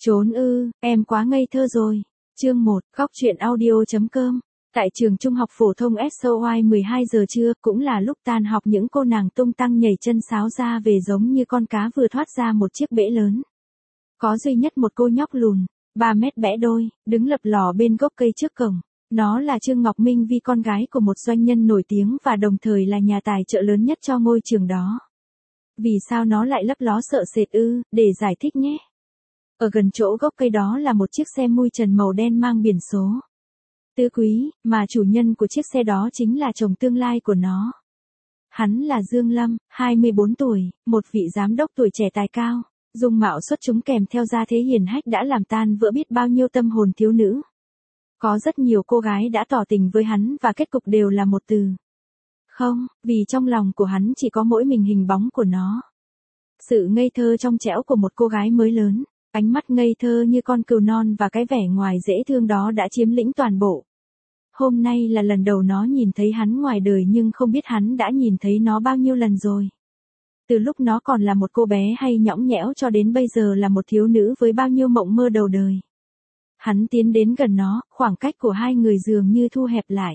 Trốn ư, em quá ngây thơ rồi. Chương 1, góc truyện audio.com. Tại trường trung học phổ thông SOY 12 giờ trưa, cũng là lúc tan học, những cô nàng tung tăng nhảy chân sáo ra về giống như con cá vừa thoát ra một chiếc bể lớn. Có duy nhất một cô nhóc lùn, 3 mét bẽ đôi, đứng lập lò bên gốc cây trước cổng. Nó là Trương Ngọc Minh Vi, con gái của một doanh nhân nổi tiếng và đồng thời là nhà tài trợ lớn nhất cho ngôi trường đó. Vì sao nó lại lấp ló sợ sệt ư, để giải thích nhé. Ở gần chỗ gốc cây đó là một chiếc xe mui trần màu đen mang biển số Tứ Quý, mà chủ nhân của chiếc xe đó chính là chồng tương lai của nó. Hắn là Dương Lâm, 24 tuổi, một vị giám đốc tuổi trẻ tài cao, dung mạo xuất chúng kèm theo gia thế hiền hách đã làm tan vỡ biết bao nhiêu tâm hồn thiếu nữ. Có rất nhiều cô gái đã tỏ tình với hắn và kết cục đều là một từ: không, vì trong lòng của hắn chỉ có mỗi mình hình bóng của nó. Sự ngây thơ trong trẻo của một cô gái mới lớn, ánh mắt ngây thơ như con cừu non và cái vẻ ngoài dễ thương đó đã chiếm lĩnh toàn bộ. Hôm nay là lần đầu nó nhìn thấy hắn ngoài đời, nhưng không biết hắn đã nhìn thấy nó bao nhiêu lần rồi. Từ lúc nó còn là một cô bé hay nhõng nhẽo cho đến bây giờ là một thiếu nữ với bao nhiêu mộng mơ đầu đời. Hắn tiến đến gần nó, khoảng cách của hai người dường như thu hẹp lại.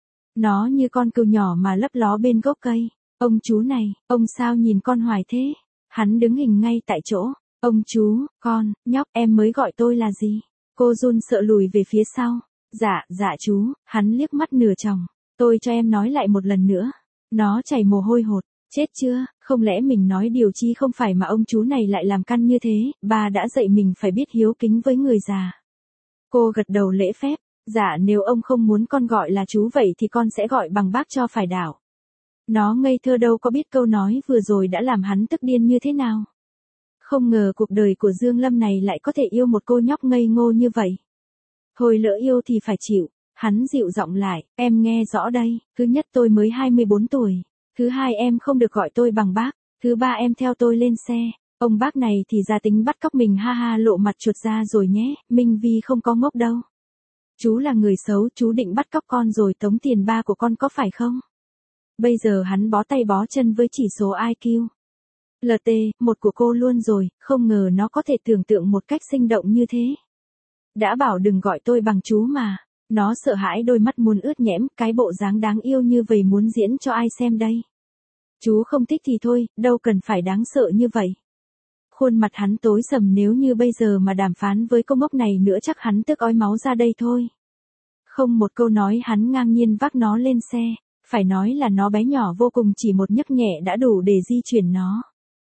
Nó như con cừu nhỏ mà lấp ló bên gốc cây. Ông chú này, ông sao nhìn con hoài thế? Hắn đứng hình ngay tại chỗ. Ông chú, con, nhóc, em mới gọi tôi là gì? Cô run sợ lùi về phía sau. Dạ chú, hắn liếc mắt nửa tròng. Tôi cho em nói lại một lần nữa. Nó chảy mồ hôi hột. Chết chưa, không lẽ mình nói điều chi không phải mà ông chú này lại làm căn như thế? Bà đã dạy mình phải biết hiếu kính với người già. Cô gật đầu lễ phép. Dạ, nếu ông không muốn con gọi là chú vậy thì con sẽ gọi bằng bác cho phải đảo. Nó ngây thơ đâu có biết câu nói vừa rồi đã làm hắn tức điên như thế nào. Không ngờ cuộc đời của Dương Lâm này lại có thể yêu một cô nhóc ngây ngô như vậy. Thôi lỡ yêu thì phải chịu. Hắn dịu giọng lại, em nghe rõ đây, thứ nhất tôi mới 24 tuổi. Thứ hai em không được gọi tôi bằng bác. Thứ ba em theo tôi lên xe. Ông bác này thì ra tính bắt cóc mình, ha ha, lộ mặt chuột ra rồi nhé, Minh Vi không có ngốc đâu. Chú là người xấu, chú định bắt cóc con rồi tống tiền ba của con có phải không? Bây giờ hắn bó tay bó chân với chỉ số IQ LT, một của cô luôn rồi, không ngờ nó có thể tưởng tượng một cách sinh động như thế. Đã bảo đừng gọi tôi bằng chú mà. Nó sợ hãi, đôi mắt muốn ướt nhẽm, cái bộ dáng đáng yêu như vậy muốn diễn cho ai xem đây? Chú không thích thì thôi, đâu cần phải đáng sợ như vậy. Khuôn mặt hắn tối sầm, nếu như bây giờ mà đàm phán với cô ngốc này nữa chắc hắn tức ói máu ra đây thôi. Không một câu nói, hắn ngang nhiên vác nó lên xe. Phải nói là nó bé nhỏ vô cùng, chỉ một nhấc nhẹ đã đủ để di chuyển nó.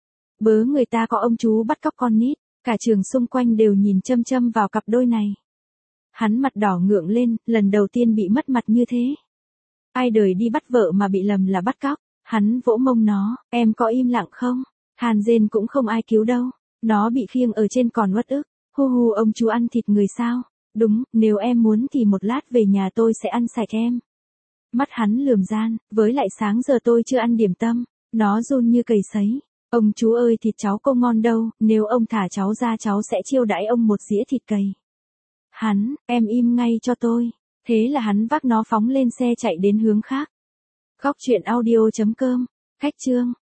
Bớ người ta có ông chú bắt cóc con nít, cả trường xung quanh đều nhìn chăm chăm vào cặp đôi này. Hắn mặt đỏ ngượng lên, lần đầu tiên bị mất mặt như thế. Ai đời đi bắt vợ mà bị lầm là bắt cóc. Hắn vỗ mông nó, em có im lặng không? Hàn rên cũng không ai cứu đâu. Nó bị khiêng ở trên còn uất ức. Hu hu, ông chú ăn thịt người sao? Đúng, nếu em muốn thì một lát về nhà tôi sẽ ăn sạch em. Mắt hắn lườm gian, với lại sáng giờ tôi chưa ăn điểm tâm. Nó run như cầy sấy. Ông chú ơi, thịt cháu không ngon đâu, nếu ông thả cháu ra cháu sẽ chiêu đãi ông một dĩa thịt cầy. Hắn, em im ngay cho tôi. Thế là hắn vác nó phóng lên xe chạy đến hướng khác. Góc truyện audio.com, khách chương.